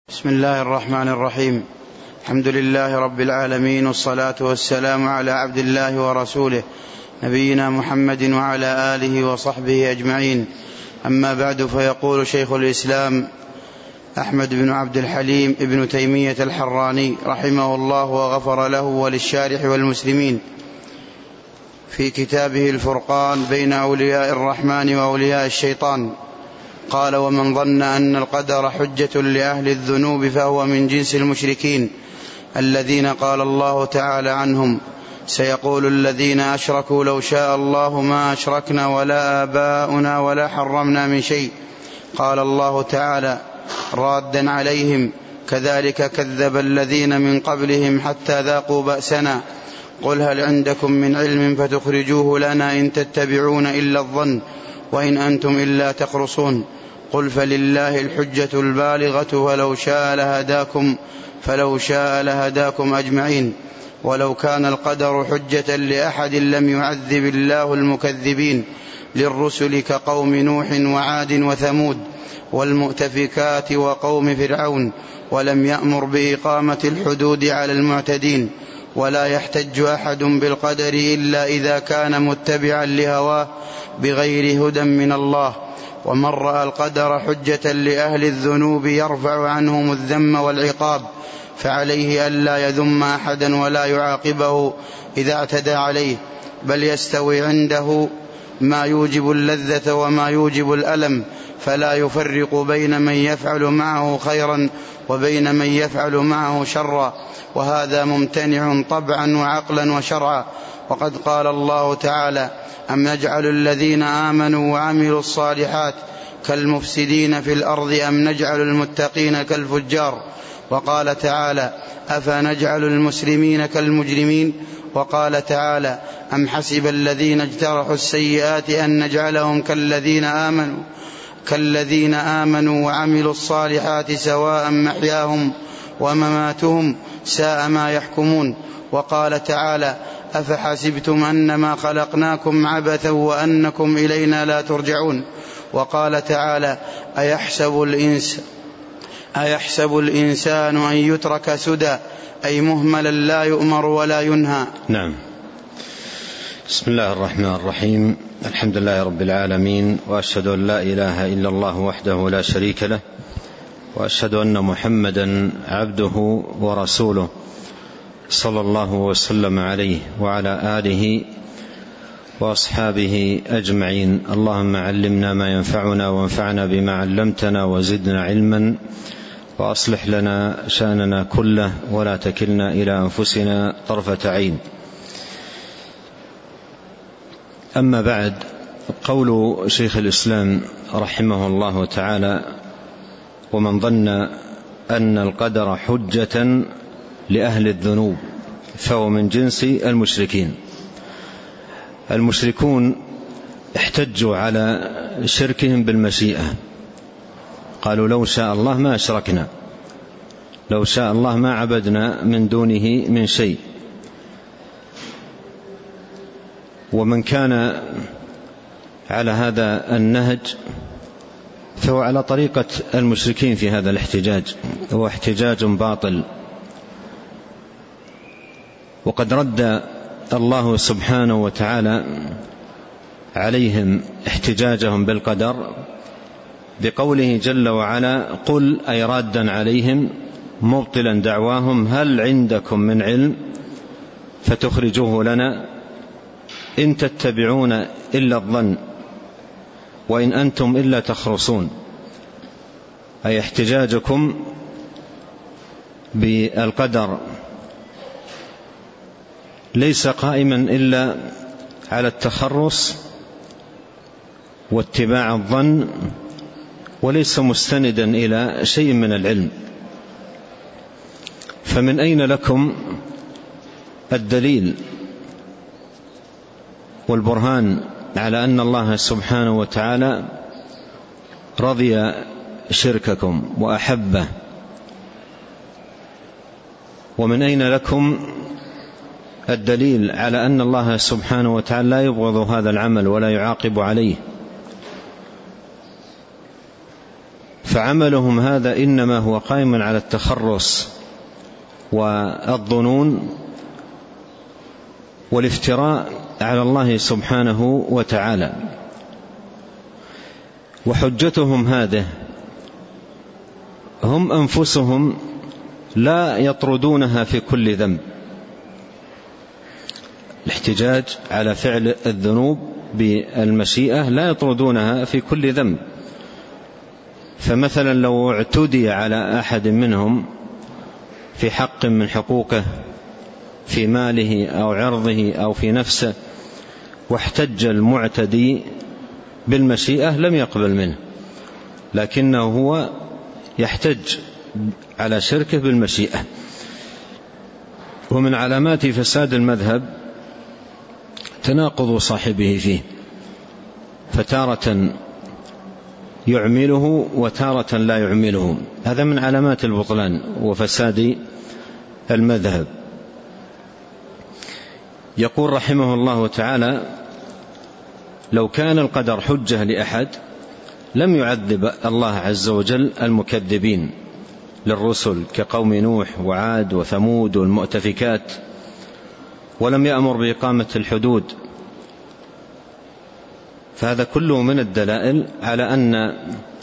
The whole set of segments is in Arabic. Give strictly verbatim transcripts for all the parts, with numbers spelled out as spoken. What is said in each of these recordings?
بسم الله الرحمن الرحيم. الحمد لله رب العالمين، والصلاة والسلام على عبد الله ورسوله نبينا محمد وعلى آله وصحبه أجمعين. أما بعد، فيقول شيخ الإسلام أحمد بن عبد الحليم ابن تيمية الحراني رحمه الله وغفر له وللشارح والمسلمين في كتابه الفرقان بين أولياء الرحمن وأولياء الشيطان، قال: ومن ظن أن القدر حجة لأهل الذنوب فهو من جنس المشركين الذين قال الله تعالى عنهم: سيقول الذين أشركوا لو شاء الله ما أشركنا ولا آباؤنا ولا حرمنا من شيء. قال الله تعالى رادا عليهم: كذلك كذب الذين من قبلهم حتى ذاقوا بأسنا. قل هل عندكم من علم فتخرجوه لنا إن تتبعون إلا الظن وإن أنتم إلا تخرصون. قل فلله الحجة البالغة ولو شاء لهداكم فلو شاء لهداكم أجمعين. ولو كان القدر حجة لأحد لم يعذب الله المكذبين للرسل كقوم نوح وعاد وثمود والمؤتفكات وقوم فرعون، ولم يأمر بإقامة الحدود على المعتدين. ولا يحتج أحد بالقدر إلا إذا كان متبعا لهواه بغير هدى من الله. ومن رأى القدر حجة لأهل الذنوب يرفع عنهم الذم والعقاب، فعليه ألا يذم أحدا ولا يعاقبه إذا اعتدى عليه، بل يستوي عنده ما يوجب اللذة وما يوجب الألم، فلا يفرق بين من يفعل معه خيرا وبين من يفعل معه شرا، وهذا ممتنع طبعا وعقلا وشرعا. وقد قال الله تعالى: أم نجعل الذين آمنوا وعملوا الصالحات كالمفسدين في الأرض أم نجعل المتقين كالفجار. وقال تعالى: أفنجعل المسلمين كالمجرمين. وقال تعالى: أم حسب الذين اجترحوا السيئات أن نجعلهم كالذين آمنوا كالذين آمنوا وعملوا الصالحات سواء محياهم ومماتهم ساء ما يحكمون. وقال تعالى: أفحسبتم أنما خلقناكم عبثا وأنكم إلينا لا ترجعون. وقال تعالى: أيحسب الإنس أيحسب الإنسان أن يترك سدى، أي مهملا لا يؤمر ولا ينهى. نعم. بسم الله الرحمن الرحيم. الحمد لله رب العالمين، وأشهد أن لا إله إلا الله وحده لا شريك له، وأشهد أن محمدا عبده ورسوله صلى الله وسلم عليه وعلى آله وأصحابه أجمعين. اللهم علمنا ما ينفعنا وانفعنا بما علمتنا وزدنا علما، وأصلح لنا شأننا كله ولا تكلنا إلى أنفسنا طرفة عين. أما بعد، قول شيخ الإسلام رحمه الله تعالى: ومن ظن أن القدر حجة لأهل الذنوب فهو من جنس المشركين. المشركون احتجوا على شركهم بالمشيئة، قالوا: لو شاء الله ما أشركنا، لو شاء الله ما عبدنا من دونه من شيء. ومن كان على هذا النهج فهو على طريقة المشركين في هذا الاحتجاج، هو احتجاج باطل. وقد رد الله سبحانه وتعالى عليهم احتجاجهم بالقدر بقوله جل وعلا: قل، أي رادا عليهم مبطلا دعواهم: هل عندكم من علم فتخرجوه لنا إن تتبعون إلا الظن وإن أنتم إلا تخرصون. أي احتجاجكم بالقدر ليس قائما إلا على التخرص واتباع الظن، وليس مستندا إلى شيء من العلم. فمن أين لكم الدليل والبرهان على أن الله سبحانه وتعالى رضي شرككم وأحبه؟ ومن أين لكم الدليل على أن الله سبحانه وتعالى لا يبغض هذا العمل ولا يعاقب عليه؟ فعملهم هذا إنما هو قائم على التخرص والظنون والافتراء على الله سبحانه وتعالى. وحجتهم هذه هم أنفسهم لا يطردونها في كل ذنب. الاحتجاج على فعل الذنوب بالمشيئة لا يطردونها في كل ذنب. فمثلا لو اعتدي على أحد منهم في حق من حقوقه في ماله أو عرضه أو في نفسه واحتج المعتدي بالمشيئة لم يقبل منه، لكنه هو يحتج على شركه بالمشيئة. ومن علامات فساد المذهب تناقض صاحبه فيه، فتارة يعمله وتارة لا يعمله، هذا من علامات البطلان وفساد المذهب. يقول رحمه الله تعالى: لو كان القدر حجة لأحد لم يعذب الله عز وجل المكذبين للرسل كقوم نوح وعاد وثمود والمؤتفكات، ولم يأمر بإقامة الحدود. فهذا كله من الدلائل على أن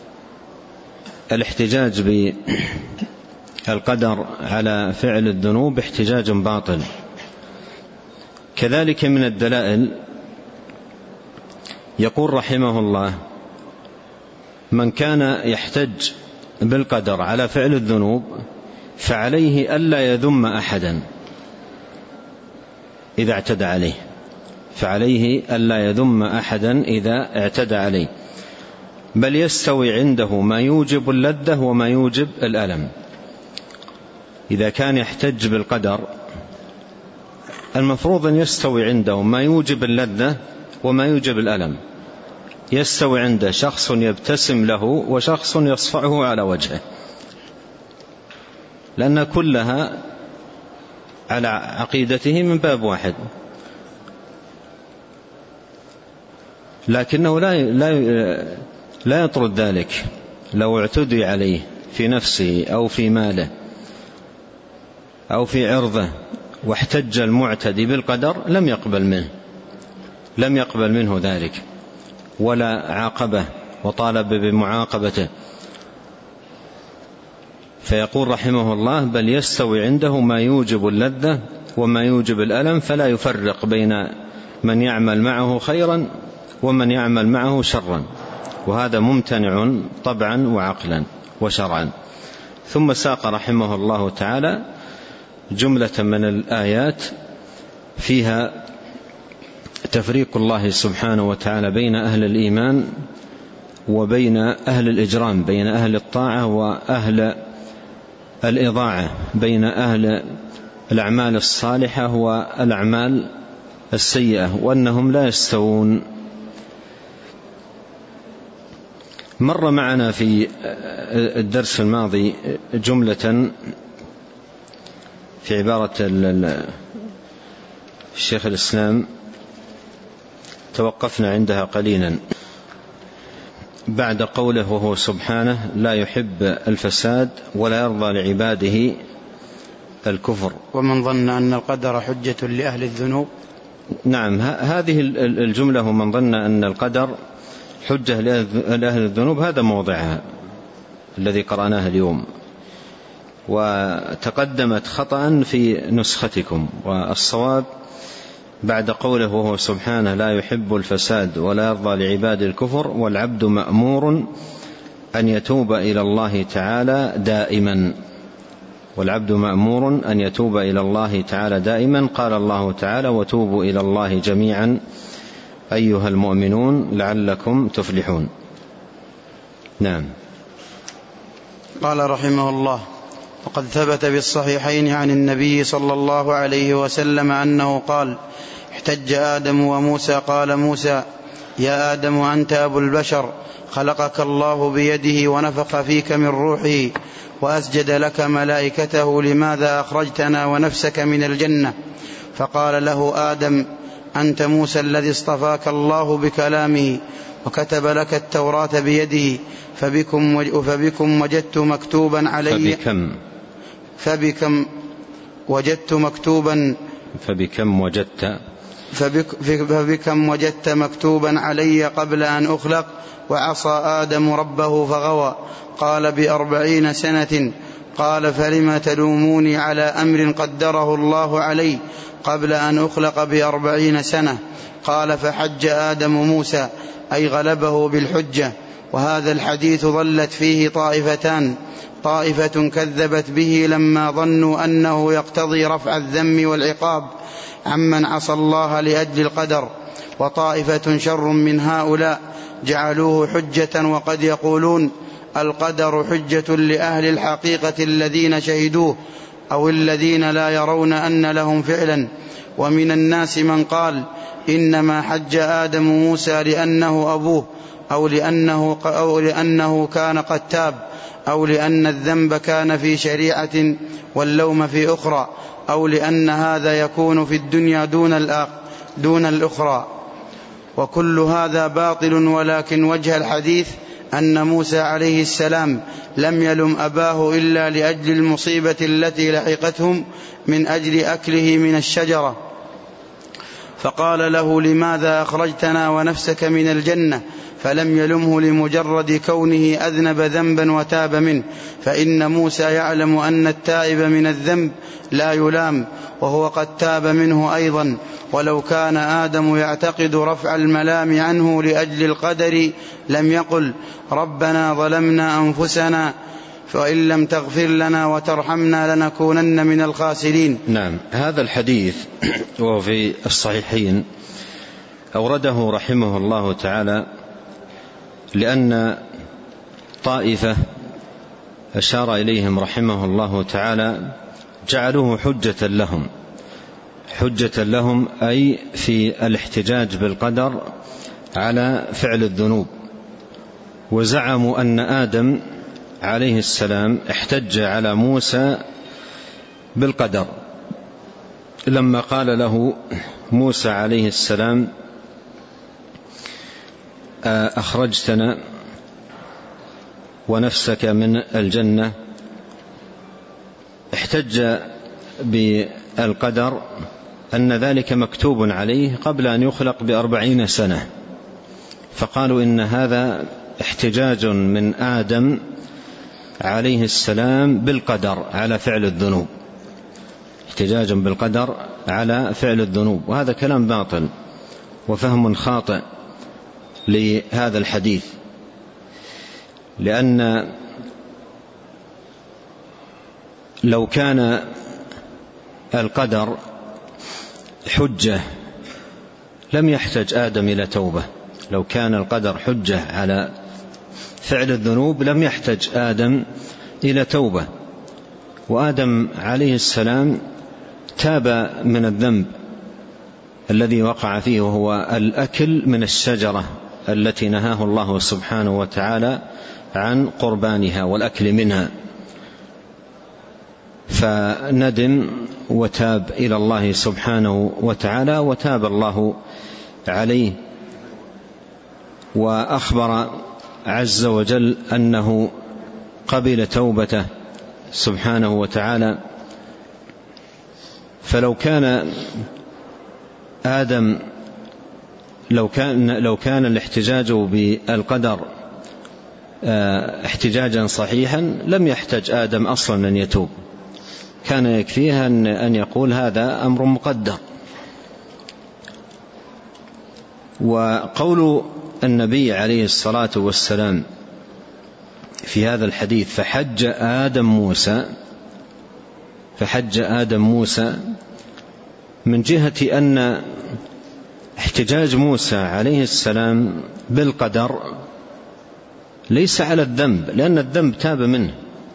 الاحتجاج بالقدر على فعل الذنوب احتجاج باطل. كذلك من الدلائل يقول رحمه الله: من كان يحتج بالقدر على فعل الذنوب فعليه ألا يذم أحدا إذا اعتدى عليه، فعليه ألا يذم أحدا إذا اعتدى عليه، بل يستوي عنده ما يوجب اللذة وما يوجب الألم. إذا كان يحتج بالقدر المفروض أن يستوي عنده ما يوجب اللذة وما يوجب الألم. يستوي عنده شخص يبتسم له وشخص يصفعه على وجهه، لأن كلها على عقيدته من باب واحد، لكنه لا لا لا يطرد ذلك. لو اعتدي عليه في نفسه أو في ماله أو في عرضه واحتج المعتدي بالقدر لم يقبل منه لم يقبل منه ذلك ولا عاقبه وطالب بمعاقبته. فيقول رحمه الله: بل يستوي عنده ما يوجب اللذة وما يوجب الألم، فلا يفرق بين من يعمل معه خيرا ومن يعمل معه شرا، وهذا ممتنع طبعا وعقلا وشرعا. ثم ساق رحمه الله تعالى جملة من الآيات فيها تفريق الله سبحانه وتعالى بين أهل الإيمان وبين أهل الإجرام، بين أهل الطاعة وأهل الإضاعة، بين أهل الأعمال الصالحة والأعمال السيئة، وأنهم لا يستوون. مر معنا في الدرس الماضي جملة في عبارة الشيخ الإسلام توقفنا عندها قليلا بعد قوله: وهو سبحانه لا يحب الفساد ولا يرضى لعباده الكفر. ومن ظن أن القدر حجة لأهل الذنوب. نعم، هذه الجملة: ومن ظن أن القدر حجة لأهل الذنوب، هذا موضعها الذي قرأناه اليوم، وتقدمت خطأ في نسختكم، والصواب بعد قوله: وهو سبحانه لا يحب الفساد ولا يرضى لعباد الكفر، والعبد مأمور أن يتوب إلى الله تعالى دائما. والعبد مأمور أن يتوب إلى الله تعالى دائما. قال الله تعالى: وتوبوا إلى الله جميعا أيها المؤمنون لعلكم تفلحون. نعم. قال رحمه الله: وقد ثبت بالصحيحين عن النبي صلى الله عليه وسلم أنه قال: احتج آدم وموسى قال موسى: يا آدم أنت أبو البشر، خلقك الله بيده ونفخ فيك من روحه وأسجد لك ملائكته، لماذا أخرجتنا ونفسك من الجنة؟ فقال له آدم: أنت موسى الذي اصطفاك الله بكلامه وكتب لك التوراة بيده فبكم, فبكم وجدت مكتوبا علي فبكم فبكم وجدت مكتوبا فبكم وجدت فبك فبكم وجدت مكتوبا علي قبل أن أخلق وعصى آدم ربه فغوى. قال بأربعين سنة. قال فلم تلوموني على أمر قدره الله علي قبل أن أخلق بأربعين سنة. قال فحج آدم موسى أي غلبه بالحجة. وهذا الحديث ظلت فيه طائفتان، طائفة كذبت به لما ظنوا أنه يقتضي رفع الذم والعقاب عمن عصى الله لأجل القدر، وطائفة شر من هؤلاء جعلوه حجة وقد يقولون القدر حجة لأهل الحقيقة الذين شهدوه أو الذين لا يرون أن لهم فعلا. ومن الناس من قال إنما حج آدم موسى لأنه أبوه أو لأنه, أو لأنه كان قد تاب أو لأن الذنب كان في شريعة واللوم في أخرى أو لأن هذا يكون في الدنيا دون, دون الأخرى. وكل هذا باطل، ولكن وجه الحديث أن موسى عليه السلام لم يلم أباه إلا لأجل المصيبة التي لحقتهم من أجل أكله من الشجرة، فقال له لماذا أخرجتنا ونفسك من الجنة؟ فلم يلمه لمجرد كونه أذنب ذنبا وتاب منه، فإن موسى يعلم أن التائب من الذنب لا يلام وهو قد تاب منه أيضا. ولو كان آدم يعتقد رفع الملام عنه لأجل القدر لم يقل ربنا ظلمنا أنفسنا فإن لم تغفر لنا وترحمنا لنكونن من الخاسرين. نعم، هذا الحديث وهو في الصحيحين أورده رحمه الله تعالى لأن طائفة أشار إليهم رحمه الله تعالى جعلوه حجة لهم، حجة لهم أي في الاحتجاج بالقدر على فعل الذنوب، وزعموا أن آدم عليه السلام احتج على موسى بالقدر لما قال له موسى عليه السلام أخرجتنا ونفسك من الجنة، احتج بالقدر أن ذلك مكتوب عليه قبل أن يخلق بأربعين سنة، فقالوا إن هذا احتجاج من آدم عليه السلام بالقدر على فعل الذنوب، احتجاج بالقدر على فعل الذنوب، وهذا كلام باطل وفهم خاطئ لهذا الحديث، لأن لو كان القدر حجة لم يحتج آدم إلى توبة، لو كان القدر حجة على فعل الذنوب لم يحتج آدم إلى توبة، وآدم عليه السلام تاب من الذنب الذي وقع فيه وهو الأكل من الشجرة التي نهاه الله سبحانه وتعالى عن قربانها والأكل منها، فندم وتاب إلى الله سبحانه وتعالى وتاب الله عليه، وأخبر عز وجل أنه قبل توبته سبحانه وتعالى. فلو كان آدم لو كان لو كان الاحتجاج بالقدر احتجاجا صحيحا لم يحتج آدم أصلا أن يتوب، كان يكفيه أن يقول هذا أمر مقدر. وقول النبي عليه الصلاة والسلام في هذا الحديث فحج آدم موسى فحج آدم موسى من جهة أن احتجاج موسى عليه السلام بالقدر ليس على الذنب، لأن الذنب تاب منه،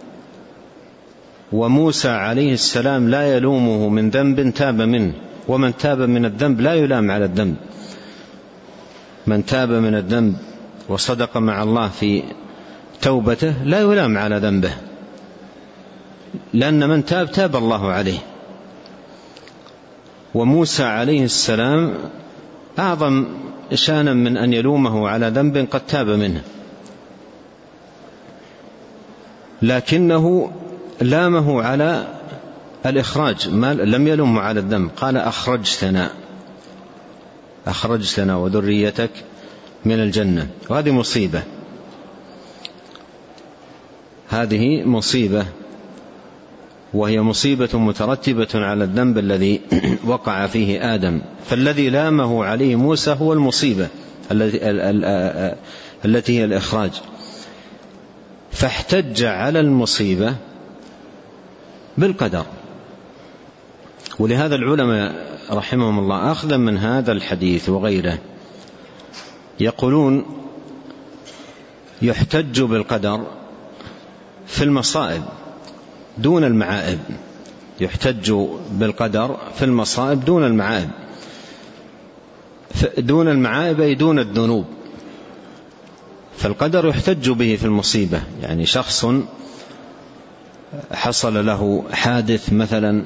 وموسى عليه السلام لا يلومه من ذنب تاب منه، ومن تاب من الذنب لا يلام على الذنب، من تاب من الذنب وصدق مع الله في توبته لا يلام على ذنبه، لأن من تاب تاب الله عليه. وموسى عليه السلام أعظم شانا من أن يلومه على ذنب قد تاب منه، لكنه لامه على الإخراج، ما لم يلومه على الذنب. قال أخرجتنا أخرجتنا وذريتك من الجنة، وهذه مصيبة، هذه مصيبة، وهي مصيبة مترتبة على الذنب الذي وقع فيه آدم. فالذي لامه عليه موسى هو المصيبة التي هي الإخراج، فاحتج على المصيبة بالقدر. ولهذا العلماء رحمهم الله أخذا من هذا الحديث وغيره يقولون يحتج بالقدر في المصائب دون المعائب، يحتج بالقدر في المصائب دون المعائب. دون المعائب أي دون الذنوب، فالقدر يحتج به في المصيبة. يعني شخص حصل له حادث مثلا،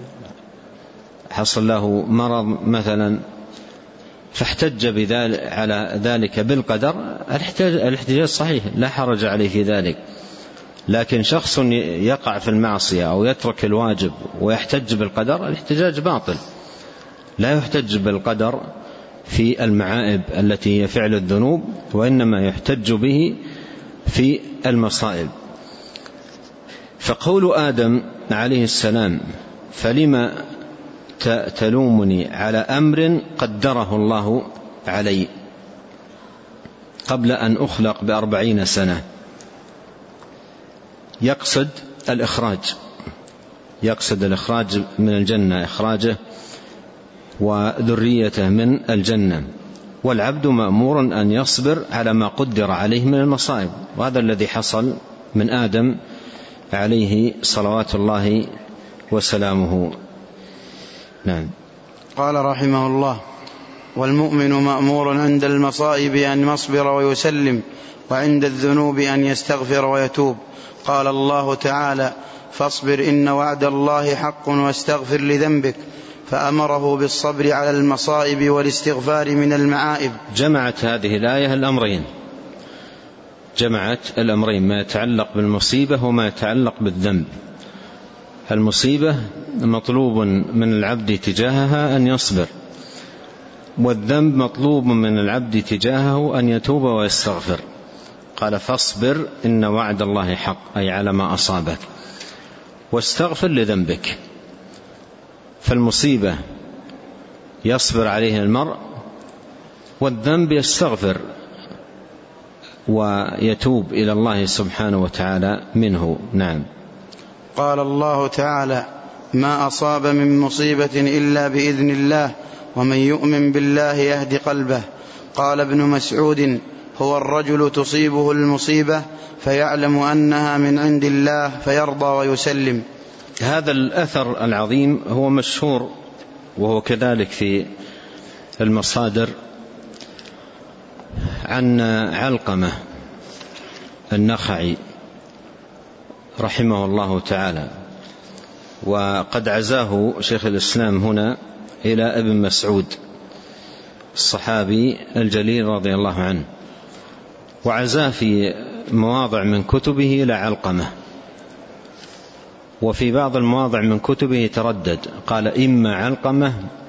حصل له مرض مثلا، فاحتج بذلك على ذلك بالقدر، الاحتجاج صحيح لا حرج عليه في ذلك. لكن شخص يقع في المعصية أو يترك الواجب ويحتج بالقدر، الاحتجاج باطل. لا يحتج بالقدر في المعائب التي هي فعل الذنوب، وإنما يحتج به في المصائب. فقول آدم عليه السلام فلما تلومني على أمر قدره الله علي قبل أن أخلق بأربعين سنة، يقصد الإخراج، يقصد الإخراج من الجنة، إخراجه وذريته من الجنة. والعبد مأمور أن يصبر على ما قدر عليه من المصائب، وهذا الذي حصل من آدم عليه صلوات الله وسلامه. نعم. قال رحمه الله: والمؤمن مأمور عند المصائب أن يصبر ويسلم، وعند الذنوب أن يستغفر ويتوب. قال الله تعالى: فاصبر إن وعد الله حق واستغفر لذنبك، فأمره بالصبر على المصائب والاستغفار من المعائب. جمعت هذه الآية الأمرين، جمعت الأمرين، ما يتعلق بالمصيبة وما يتعلق بالذنب. المصيبة مطلوب من العبد تجاهها أن يصبر، والذنب مطلوب من العبد تجاهه أن يتوب ويستغفر. قال: فاصبر إن وعد الله حق، أي على ما أصابك، واستغفر لذنبك. فالمصيبة يصبر عليه المرء، والذنب يستغفر ويتوب إلى الله سبحانه وتعالى منه. نعم. قال الله تعالى: ما أصاب من مصيبة إلا بإذن الله، ومن يؤمن بالله يهد قلبه. قال ابن مسعود: هو الرجل تصيبه المصيبة فيعلم أنها من عند الله فيرضى ويسلم. هذا الأثر العظيم هو مشهور، وهو كذلك في المصادر، عن علقمة النخعي رحمه الله تعالى، وقد عزاه شيخ الإسلام هنا إلى ابن مسعود الصحابي الجليل رضي الله عنه، وعزاه في مواضع من كتبه إلى علقمة، وفي بعض المواضع من كتبه تردد، قال إما علقمة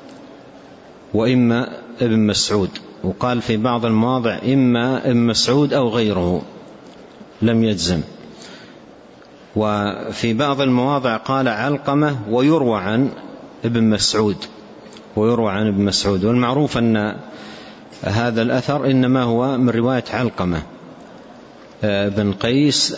وإما ابن مسعود، وقال في بعض المواضع إما ابن مسعود أو غيره، لم يجزم. وفي بعض المواضع قال علقمة ويروى عن ابن مسعود، ويروى عن ابن مسعود. والمعروف أن هذا الأثر إنما هو من رواية علقمة بن قيس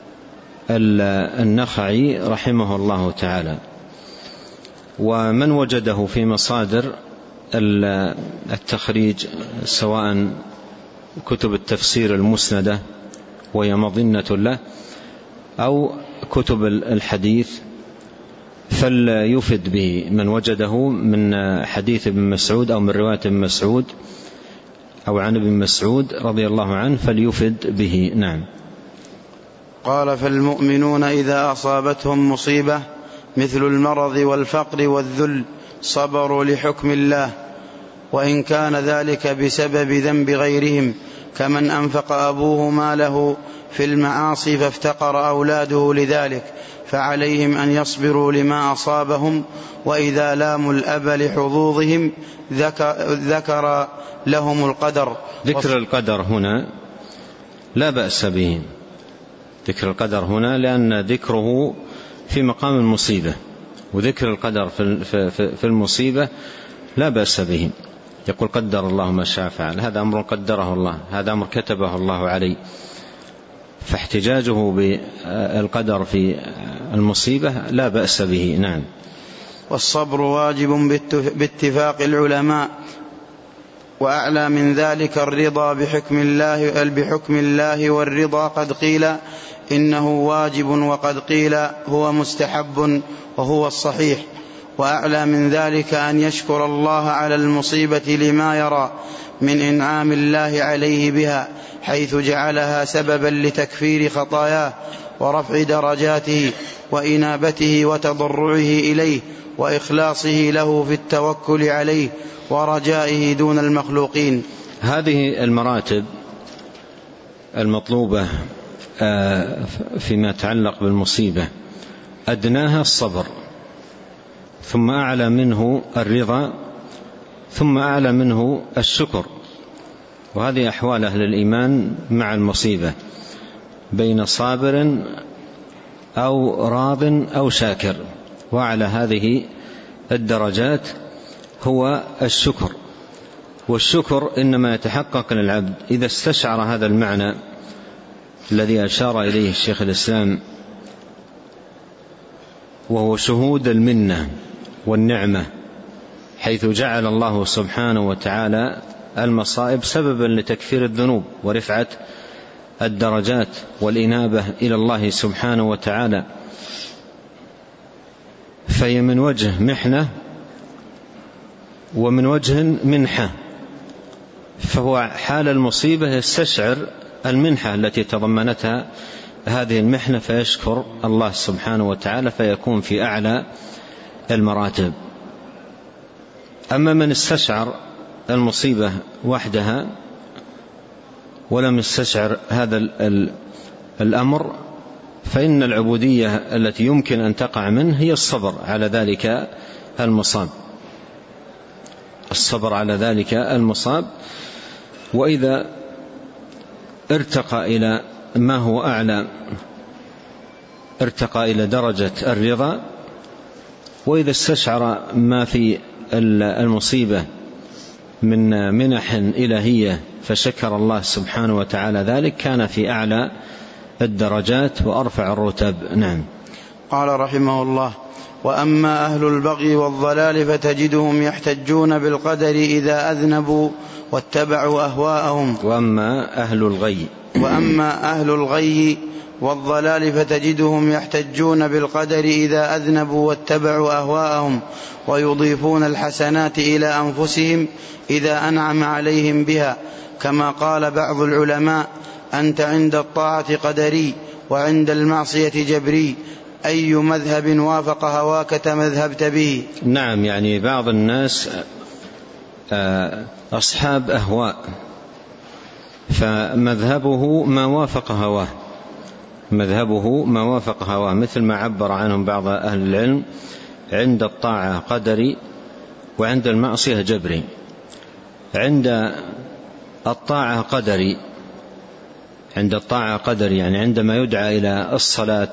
النخعي رحمه الله تعالى. ومن وجده في مصادر التخريج، سواء كتب التفسير المسندة وهي مظنة له، أو كتب الحديث، فليفد به من وجده من حديث ابن مسعود أو من رواية ابن مسعود أو عن ابن مسعود رضي الله عنه، فليفد به. نعم. قال: فالمؤمنون إذا أصابتهم مصيبة مثل المرض والفقر والذل صبروا لحكم الله، وإن كان ذلك بسبب ذنب غيرهم، كمن أنفق أبوه ماله في المعاصي فافتقر أولاده لذلك، فعليهم أن يصبروا لما أصابهم، وإذا لاموا الأب لحظوظهم ذكر, ذكر لهم القدر. ذكر القدر هنا لا بأس به، ذكر القدر هنا لأن ذكره في مقام المصيبة، وذكر القدر في المصيبة لا بأس به. يقول قدر الله ما شاء فعل، هذا أمر قدره الله، هذا أمر كتبه الله عليه، فاحتجاجه بالقدر في المصيبة لا بأس به. نعم. والصبر واجب باتفاق العلماء، وأعلى من ذلك الرضا بحكم الله, بحكم الله والرضا قد قيل إنه واجب، وقد قيل هو مستحب وهو الصحيح. وأعلى من ذلك أن يشكر الله على المصيبة لما يرى من إنعام الله عليه بها، حيث جعلها سببا لتكفير خطاياه ورفع درجاته وإنابته وتضرعه إليه وإخلاصه له في التوكل عليه ورجائه دون المخلوقين. هذه المراتب المطلوبة فيما يتعلق بالمصيبة أدناها الصبر، ثم أعلى منه الرضا، ثم أعلى منه الشكر. وهذه أحوال أهل الإيمان مع المصيبة، بين صابر أو راض أو شاكر. وعلى هذه الدرجات هو الشكر. والشكر إنما يتحقق للعبد إذا استشعر هذا المعنى الذي أشار إليه الشيخ الإسلام، وهو شهود المنة والنعمة، حيث جعل الله سبحانه وتعالى المصائب سببا لتكفير الذنوب ورفعة الدرجات والإنابة إلى الله سبحانه وتعالى. فهي من وجه محنة ومن وجه منحة، فهو حال المصيبة يستشعر المنحة التي تضمنتها هذه المحنة فيشكر الله سبحانه وتعالى فيكون في أعلى المراتب. أما من استشعر المصيبة وحدها ولم يستشعر هذا الأمر، فإن العبودية التي يمكن أن تقع منه هي الصبر على ذلك المصاب، الصبر على ذلك المصاب. وإذا ارتقى إلى ما هو أعلى ارتقى إلى درجة الرضا، وإذا استشعر ما في المصيبة من منح إلهية فشكر الله سبحانه وتعالى ذلك، كان في أعلى الدرجات وأرفع الرتب. نعم. قال رحمه الله: وأما أهل البغي والضلال فتجدهم يحتجون بالقدر إذا أذنبوا واتبعوا أهواءهم. وأما أهل الغي وأما أهل الغي والضلال فتجدهم يحتجون بالقدر إذا أذنبوا واتبعوا أهواءهم، ويضيفون الحسنات إلى أنفسهم إذا أنعم عليهم بها، كما قال بعض العلماء: أنت عند الطاعة قدري وعند المعصية جبري، أي مذهب وافق هواك تمذهبت به. نعم، يعني بعض الناس أصحاب أهواء، فمذهبه ما وافق هواه، مذهبه ما وافق هواه، مثل ما عبر عنهم بعض أهل العلم: عند الطاعة قدري وعند المعصية جبري. عند الطاعة قدري، عند الطاعة قدري يعني عندما يدعى إلى الصلاة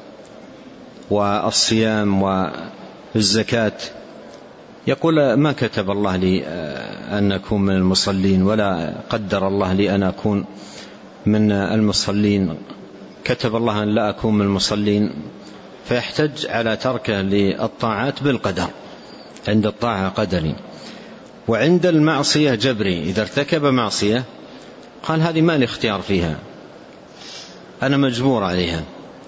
والصيام والزكاة يقول: ما كتب الله لي أن أكون من المصلين، ولا قدر الله لي أن أكون من المصلين، كتب الله أن لا أكون من المصلين، فيحتج على تركه للطاعات بالقدر. عند الطاعة قدري. وعند المعصية جبري، إذا ارتكب معصية قال: هذه ما لي اختيار فيها، أنا مجبور عليها،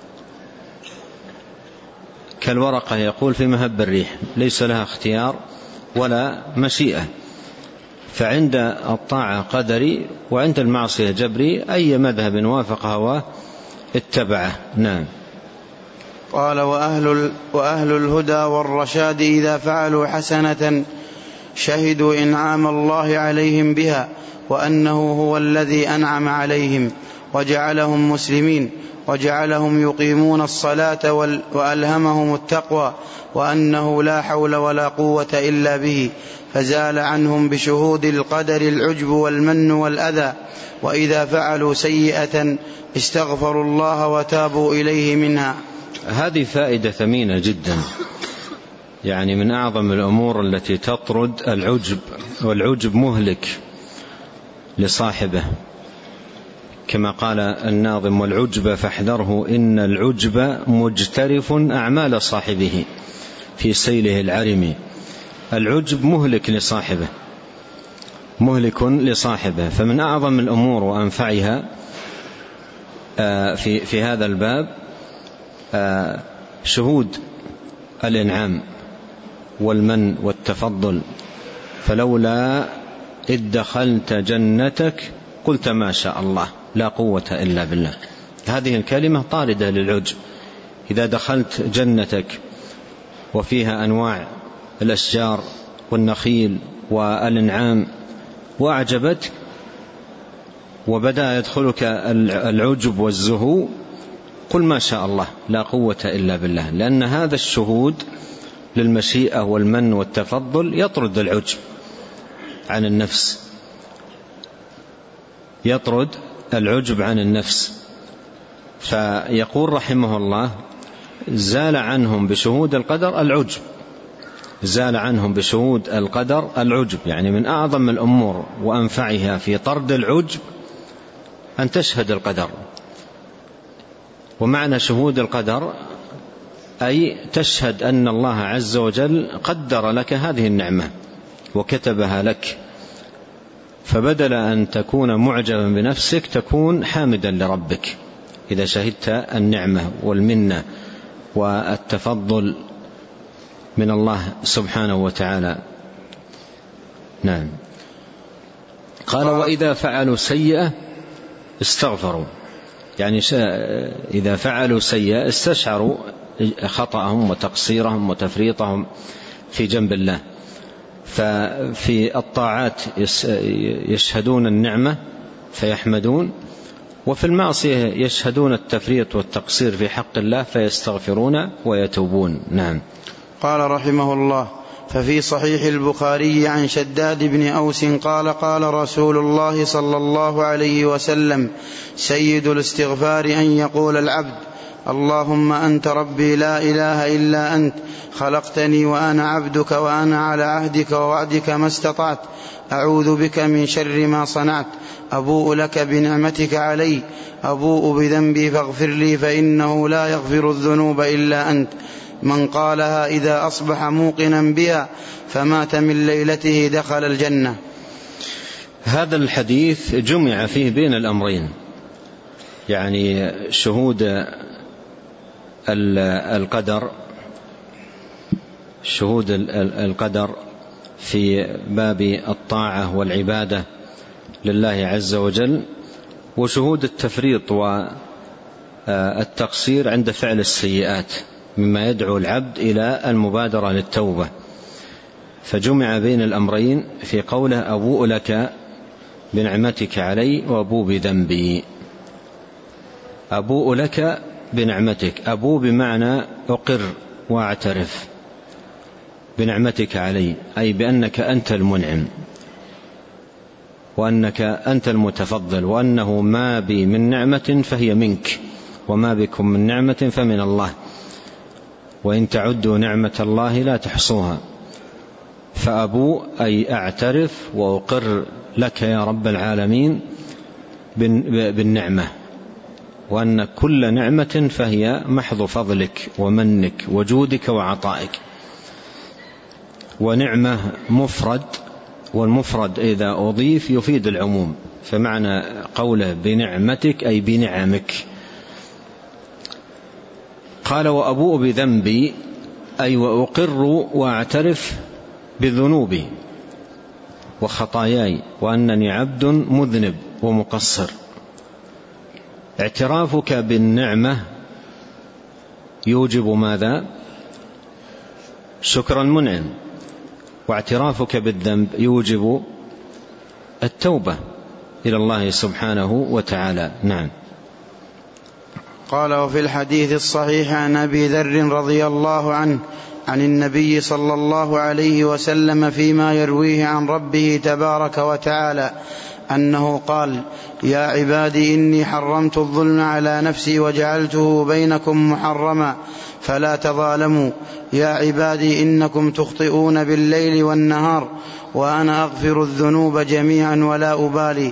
كالورقة يقول في مهب الريح، ليس لها اختيار ولا مشيئة. فعند الطاعة قدري وعند المعصية جبري، أي مذهب وافق هواه اتبعه. نعم. قال: وأهل, وأهل الهدى والرشاد إذا فعلوا حسنة شهدوا إنعام الله عليهم بها وأنه هو الذي أنعم عليهم وجعلهم مسلمين وجعلهم يقيمون الصلاة وألهمهم التقوى وأنه لا حول ولا قوة إلا به، فزال عنهم بشهود القدر العجب والمن والأذى. وإذا فعلوا سيئة استغفروا الله وتابوا إليه منها. هذه فائدة ثمينة جدا، يعني من أعظم الأمور التي تطرد العجب، والعجب مهلك لصاحبه، كما قال الناظم: والعجب فاحذره إن العجب مجترف أعمال صاحبه في سيله العرم. العجب مهلك لصاحبه، مهلك لصاحبه. فمن أعظم الأمور وأنفعها في في هذا الباب شهود الإنعام والمن والتفضل. فلولا إذ دخلت جنتك قلت ما شاء الله لا قوة إلا بالله. هذه الكلمة طاردة للعجب. إذا دخلت جنتك وفيها أنواع الأشجار والنخيل والإنعام وأعجبتك وبدأ يدخلك العجب والزهو، قل ما شاء الله لا قوة إلا بالله، لأن هذا الشهود للمشيئة والمن والتفضل يطرد العجب عن النفس، يطرد العجب عن النفس. فيقول رحمه الله: زال عنهم بشهود القدر العجب، زال عنهم بشهود القدر العجب. يعني من أعظم الأمور وأنفعها في طرد العجب أن تشهد القدر. ومعنى شهود القدر أي تشهد أن الله عز وجل قدر لك هذه النعمة وكتبها لك، فبدل أن تكون معجبا بنفسك تكون حامدا لربك إذا شهدت النعمة والمنة والتفضل من الله سبحانه وتعالى. نعم. قال: وإذا فعلوا سيئة استغفروا، يعني إذا فعلوا سيئة استشعروا خطأهم وتقصيرهم وتفريطهم في جنب الله. ففي الطاعات يشهدون النعمة فيحمدون، وفي المعصية يشهدون التفريط والتقصير في حق الله فيستغفرون ويتوبون. نعم. قال رحمه الله: ففي صحيح البخاري عن شداد بن أوس قال: قال رسول الله صلى الله عليه وسلم: سيد الاستغفار أن يقول العبد: اللهم أنت ربي لا إله إلا أنت، خلقتني وأنا عبدك وأنا على عهدك ووعدك ما استطعت، أعوذ بك من شر ما صنعت، أبوء لك بنعمتك علي، أبوء بذنبي فاغفر لي فإنه لا يغفر الذنوب إلا أنت. من قالها إذا أصبح موقنا بها فمات من ليلته دخل الجنة. هذا الحديث جمع فيه بين الأمرين، يعني شهود القدر، شهود القدر في باب الطاعة والعبادة لله عز وجل، وشهود التفريط والتقصير عند فعل السيئات مما يدعو العبد إلى المبادرة للتوبة. فجمع بين الأمرين في قوله: أبوء لك بنعمتك علي وأبوء بذنبي. أبوء لك بنعمتك، أبوء بمعنى أقر وأعترف بنعمتك علي، أي بأنك أنت المنعم وأنك أنت المتفضل، وأنه ما بي من نعمة فهي منك، وما بكم من نعمة فمن الله، وإن تعدوا نعمة الله لا تحصوها. فأبو أي أعترف وأقر لك يا رب العالمين بالنعمة، وأن كل نعمة فهي محض فضلك ومنك وجودك وعطائك. ونعمة مفرد، والمفرد إذا أضيف يفيد العموم، فمعنى قوله بنعمتك أي بنعمك. قال: وأبوء بذنبي أي وأقر وأعترف بذنوبي وخطاياي، وأنني عبد مذنب ومقصر. اعترافك بالنعمة يوجب ماذا؟ شكر المنعم، واعترافك بالذنب يوجب التوبة إلى الله سبحانه وتعالى. نعم. قال: وفي الحديث الصحيح عن أبي ذر رضي الله عنه عن النبي صلى الله عليه وسلم فيما يرويه عن ربه تبارك وتعالى أنه قال: يا عبادي إني حرمت الظلم على نفسي وجعلته بينكم محرما فلا تظالموا. يا عبادي إنكم تخطئون بالليل والنهار وأنا أغفر الذنوب جميعا ولا أبالي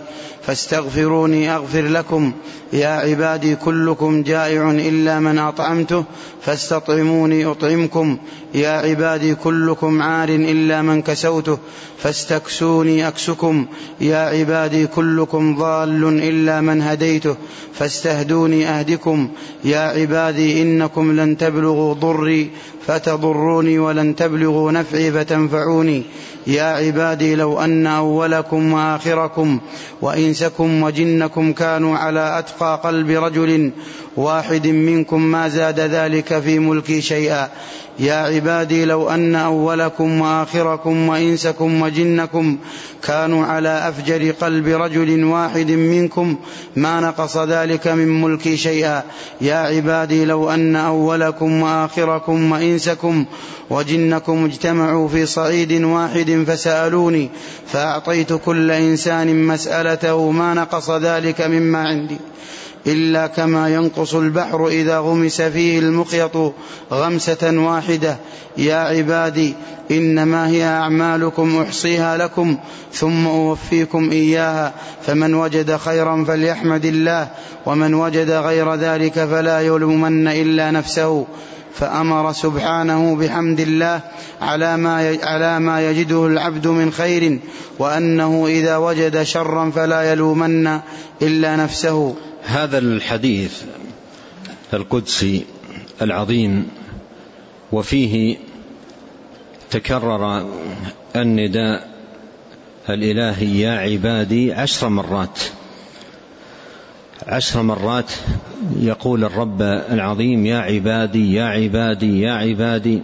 فاستغفروني أغفر لكم. يا عبادي كلكم جائع إلا من أطعمته فاستطعموني أطعمكم. يا عبادي كلكم عار إلا من كسوته فاستكسوني أكسكم. يا عبادي كلكم ضال إلا من هديته فاستهدوني أهدكم. يا عبادي إنكم لن تبلغوا ضري فتضروني ولن تبلغوا نفعي فتنفعوني. يا عبادي لو أن أولكم وآخركم وإنسكم وجنكم كانوا على أتقى قلب رجل واحد منكم ما زاد ذلك في ملكي شيئا. يا عبادي لو أن أولكم وآخركم وإنسكم وجنكم كانوا على أفجر قلب رجل واحد منكم ما نقص ذلك من ملكي شيئا. يا عبادي لو أن أولكم وآخركم وإنسكم وجنكم اجتمعوا في صعيد واحد فسألوني فأعطيت كل إنسان مسألته ما نقص ذلك مما عندي إلا كما ينقص البحر إذا غمس فيه المخيط غمسة واحدة. يا عبادي إنما هي أعمالكم أحصيها لكم ثم أوفيكم إياها فمن وجد خيرا فليحمد الله ومن وجد غير ذلك فلا يلومن إلا نفسه. فأمر سبحانه بحمد الله على ما على ما يجده العبد من خير وأنه إذا وجد شرا فلا يلومن إلا نفسه. هذا الحديث القدسي العظيم وفيه تكرر النداء الإلهي يا عبادي عشر مرات عشر مرات يقول الرب العظيم يا عبادي يا عبادي يا عبادي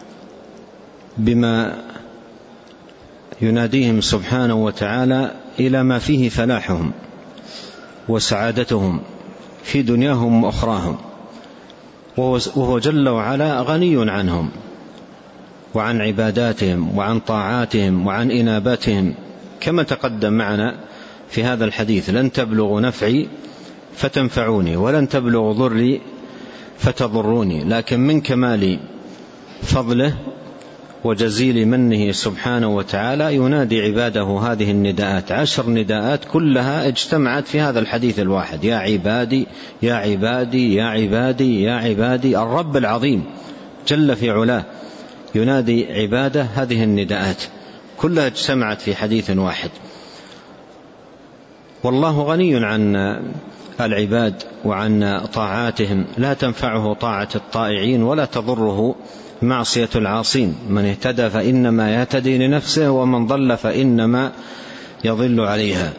بما يناديهم سبحانه وتعالى إلى ما فيه فلاحهم وسعادتهم في دنياهم وأخراهم، وهو جل وعلا غني عنهم وعن عباداتهم وعن طاعاتهم وعن إناباتهم، كما تقدم معنا في هذا الحديث لن تبلغوا نفعي فتنفعوني ولن تبلغوا ضري فتضروني. لكن من كمال فضله وجزيل منه سبحانه وتعالى ينادي عباده هذه النداءات، عشر نداءات كلها اجتمعت في هذا الحديث الواحد، يا عبادي يا عبادي يا عبادي يا عبادي. الرب العظيم جل في علاه ينادي عباده هذه النداءات كلها اجتمعت في حديث واحد. والله غني عن العباد وعن طاعاتهم، لا تنفعه طاعة الطائعين ولا تضره معصية العاصين. من اهتدى فإنما يهتدي لنفسه ومن ضل فإنما يضل عليها.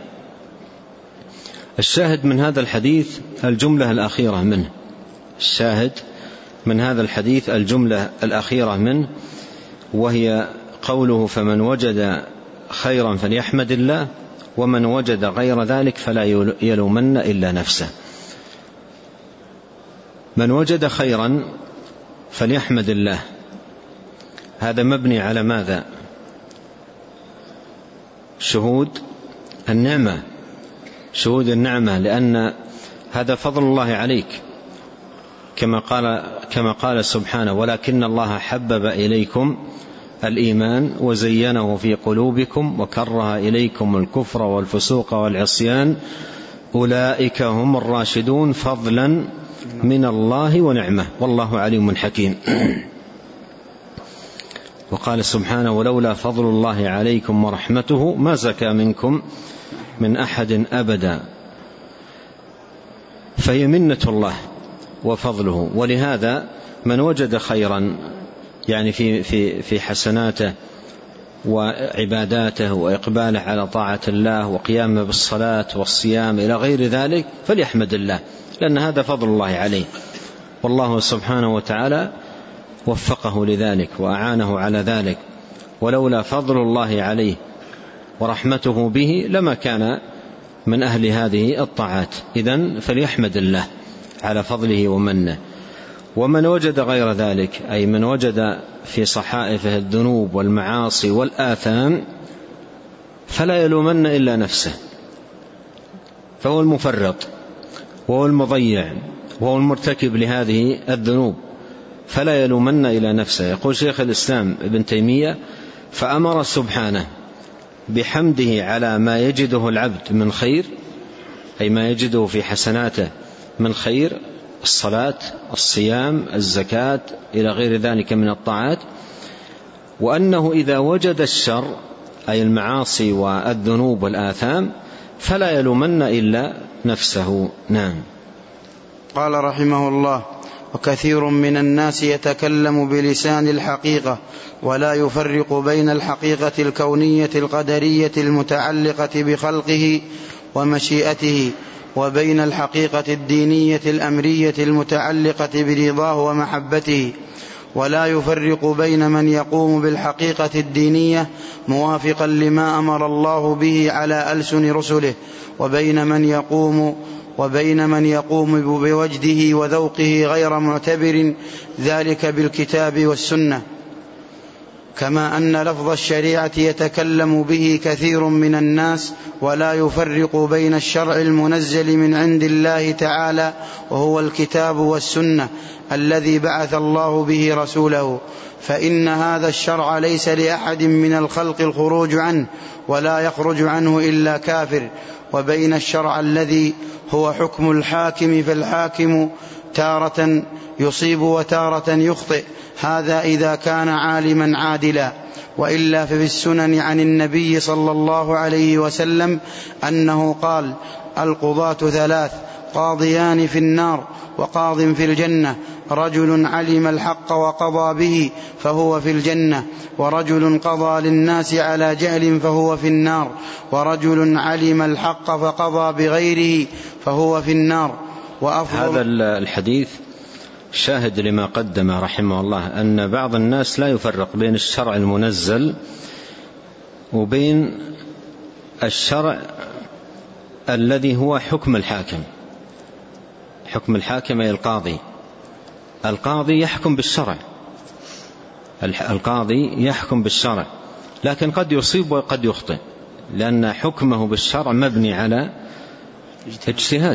الشاهد من هذا الحديث الجملة الأخيرة منه، الشاهد من هذا الحديث الجملة الأخيرة منه، وهي قوله فمن وجد خيرا فليحمد الله ومن وجد غير ذلك فلا يلومن إلا نفسه. من وجد خيرا فليحمد الله، هذا مبني على ماذا؟ شهود النعمة، شهود النعمة، لأن هذا فضل الله عليك، كما قال كما قال سبحانه ولكن الله حبب إليكم الإيمان وزينه في قلوبكم وكره إليكم الكفر والفسوق والعصيان أولئك هم الراشدون فضلا من الله ونعمة والله عليم حكيم. وقال سبحانه ولولا فضل الله عليكم ورحمته ما زكى منكم من أحد أبدا. فهي منة الله وفضله. ولهذا من وجد خيرا يعني في في في حسناته وعباداته وإقباله على طاعة الله وقيامه بالصلاة والصيام إلى غير ذلك فليحمد الله، لأن هذا فضل الله عليه، والله سبحانه وتعالى وفقه لذلك وأعانه على ذلك ولولا فضل الله عليه ورحمته به لما كان من أهل هذه الطاعات. إذن فليحمد الله على فضله ومنه. ومن وجد غير ذلك، أي من وجد في صحائفه الذنوب والمعاصي والآثام، فلا يلومن إلا نفسه، فهو المفرط وهو المضيع وهو المرتكب لهذه الذنوب، فلا يلومن إلى نفسه. يقول شيخ الإسلام ابن تيمية: فأمر سبحانه بحمده على ما يجده العبد من خير، أي ما يجده في حسناته من خير، الصلاة، الصيام، الزكاة، إلى غير ذلك من الطاعات، وأنه إذا وجد الشر، أي المعاصي والذنوب والآثام، فلا يلومن إلا نفسه. نعم. قال رحمه الله: وكثير من الناس يتكلم بلسان الحقيقة ولا يفرق بين الحقيقة الكونية القدرية المتعلقة بخلقه ومشيئته وبين الحقيقة الدينية الأمرية المتعلقة برضاه ومحبته، ولا يفرق بين من يقوم بالحقيقة الدينية موافقا لما أمر الله به على ألسن رسله، وبين من يقوم وبين من يقوم بوجده وذوقه غير معتبر ذلك بالكتاب والسنة. كما أن لفظ الشريعة يتكلم به كثير من الناس ولا يفرق بين الشرع المنزل من عند الله تعالى وهو الكتاب والسنة الذي بعث الله به رسوله، فإن هذا الشرع ليس لأحد من الخلق الخروج عنه ولا يخرج عنه إلا كافر، وبين الشرع الذي هو حكم الحاكم، فالحاكم تارة يصيب وتارة يخطئ، هذا إذا كان عالما عادلا، وإلا ففي السنن عن النبي صلى الله عليه وسلم أنه قال: القضاة ثلاث، قاضيان في النار وقاض في الجنة، رجل علم الحق وقضى به فهو في الجنة، ورجل قضى للناس على جهل فهو في النار، ورجل علم الحق فقضى بغيره فهو في النار. هذا الحديث شاهد لما قدم رحمه الله، أن بعض الناس لا يفرق بين الشرع المنزل وبين الشرع الذي هو حكم الحاكم. حكم الحاكم أي القاضي. القاضي يحكم بالشرع، القاضي يحكم بالشرع، لكن قد يصيب وقد يخطئ، لأن حكمه بالشرع مبني على اجتهاد،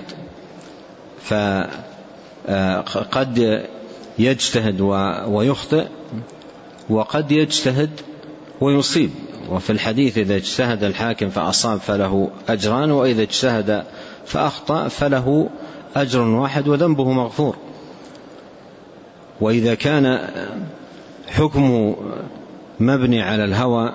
فقد يجتهد ويخطئ، وقد يجتهد ويصيب. وفي الحديث: إذا اجتهد الحاكم فأصاب فله أجران، وإذا اجتهد فأخطأ فله أجر واحد وذنبه مغفور. وإذا كان حكمه مبني على الهوى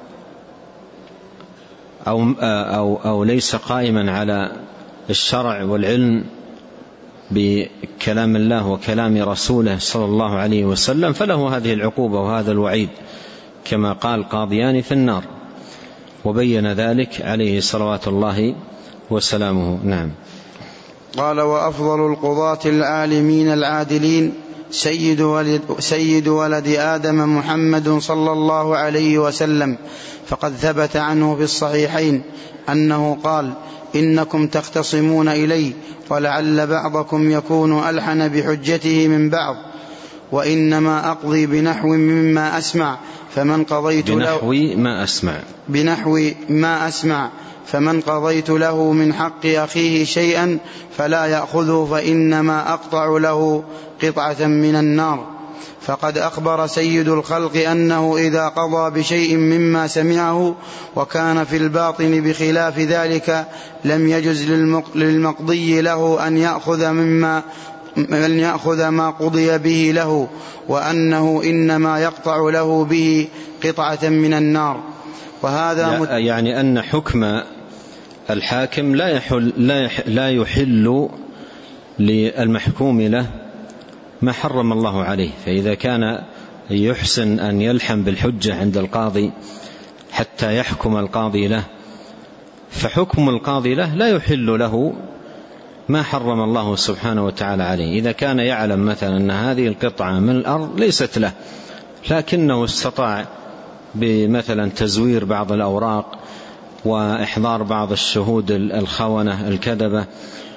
أو, أو, أو ليس قائما على الشرع والعلم بكلام الله وكلام رسوله صلى الله عليه وسلم، فله هذه العقوبة وهذا الوعيد، كما قال: قاضيان في النار، وبين ذلك عليه صلوات الله وسلامه. نعم. قال: وأفضل القضاة العالمين العادلين سيد ولد, سيد ولد آدم محمد صلى الله عليه وسلم، فقد ثبت عنه في الصحيحين أنه قال: إنكم تختصمون إلي ولعل بعضكم يكون ألحن بحجته من بعض، وإنما أقضي بنحو مما أسمع، فمن قضيت بنحو له ما أسمع بنحو ما أسمع فمن قضيت له من حق أخيه شيئا فلا يأخذه، فإنما أقطع له قطعة من النار. فقد أخبر سيد الخلق أنه إذا قضى بشيء مما سمعه وكان في الباطن بخلاف ذلك لم يجز للمقضي له أن يأخذ مما أن يأخذ ما قضي به له، وأنه إنما يقطع له به قطعة من النار. وهذا يعني أن حكم الحاكم لا يحل, لا يحل, لا يحل للمحكوم له ما حرم الله عليه. فإذا كان يحسن أن يلحم بالحجة عند القاضي حتى يحكم القاضي له، فحكم القاضي له لا يحل له ما حرم الله سبحانه وتعالى عليه. إذا كان يعلم مثلا أن هذه القطعة من الأرض ليست له، لكنه استطاع بمثلا تزوير بعض الأوراق وإحضار بعض الشهود الخونة الكذبة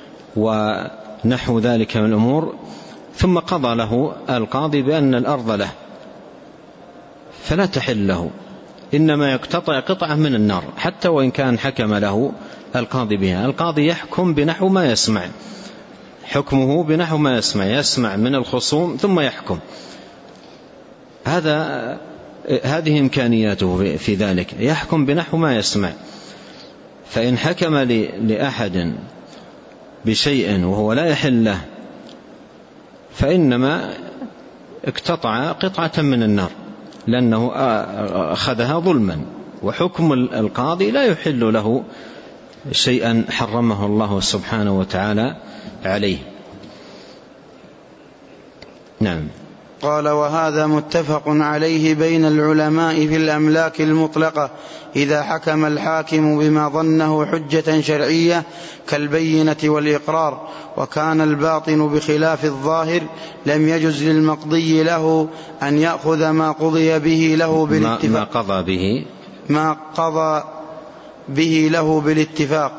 ونحو ذلك من الأمور، ثم قضى له القاضي بأن الأرض له، فلا تحل له، إنما يقتطع قطعة من النار حتى وإن كان حكم له القاضي بها. القاضي يحكم بنحو ما يسمع، حكمه بنحو ما يسمع، يسمع من الخصوم ثم يحكم. هذا هذه إمكانياته في ذلك، يحكم بنحو ما يسمع. فإن حكم لأحد بشيء وهو لا يحل له فإنما اقتطع قطعة من النار، لأنه أخذها ظلما، وحكم القاضي لا يحل له شيئا حرمه الله سبحانه وتعالى عليه. نعم. قال: وهذا متفق عليه بين العلماء في الأملاك المطلقة إذا حكم الحاكم بما ظنه حجة شرعية كالبينة والإقرار، وكان الباطن بخلاف الظاهر لم يجز للمقضي له أن يأخذ ما قضي به له بالاتفاق ما قضى به ما قضى به له بالاتفاق،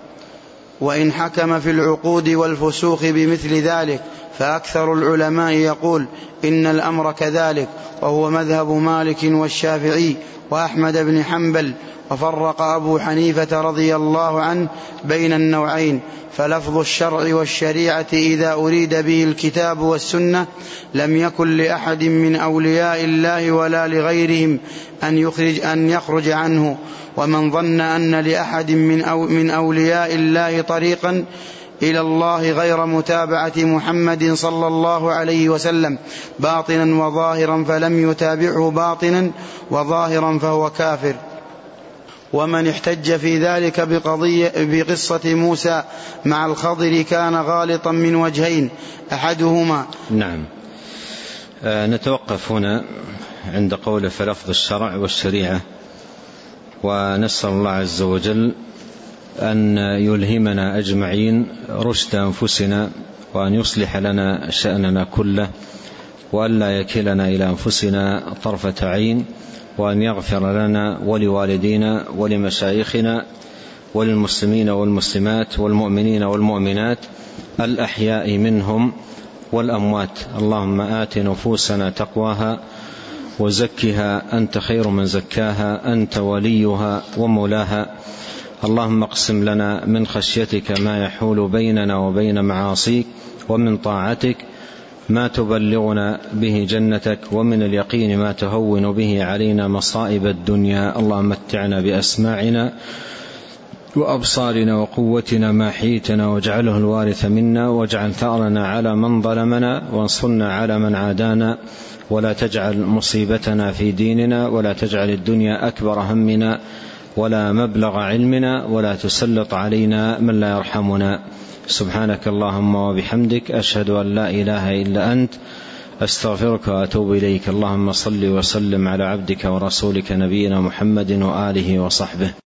وإن حكم في العقود والفسوق بمثل ذلك فأكثر العلماء يقول إن الأمر كذلك، وهو مذهب مالك والشافعي وأحمد بن حنبل. وفرق أبو حنيفة رضي الله عنه بين النوعين، فلفظ الشرع والشريعة إذا أريد به الكتاب والسنة لم يكن لأحد من أولياء الله ولا لغيرهم أن يخرج, أن يخرج عنه. ومن ظن أن لأحد من, أو من أولياء الله طريقا إلى الله غير متابعة محمد صلى الله عليه وسلم باطنا وظاهرا فلم يتابعه باطنا وظاهرا فهو كافر. ومن احتج في ذلك بقضية بقصة موسى مع الخضر كان غالطا من وجهين، أحدهما. نعم. آه نتوقف هنا عند قوله فلفظ الشرع والشريعة، ونسأل الله عز وجل أن يلهمنا أجمعين رشد أنفسنا، وأن يصلح لنا شأننا كله، وأن لا يكلنا إلى أنفسنا طرفة عين، وأن يغفر لنا ولوالدينا ولمشايخنا وللمسلمين والمسلمات والمؤمنين والمؤمنات الأحياء منهم والأموات. اللهم آت نفوسنا تقواها وزكها أنت خير من زكاها، أنت وليها ومولاها. اللهم اقسم لنا من خشيتك ما يحول بيننا وبين معاصيك، ومن طاعتك ما تبلغنا به جنتك، ومن اليقين ما تهون به علينا مصائب الدنيا. اللهم متعنا بأسماعنا وأبصارنا وقوتنا ما حيتنا، واجعله الوارث منا، واجعل ثأرنا على من ظلمنا، وانصرنا على من عادانا، ولا تجعل مصيبتنا في ديننا، ولا تجعل الدنيا أكبر همنا ولا مبلغ علمنا، ولا تسلط علينا من لا يرحمنا. سبحانك اللهم وبحمدك، أشهد أن لا إله إلا أنت، أستغفرك وأتوب إليك. اللهم صل وسلم على عبدك ورسولك نبينا محمد وآله وصحبه.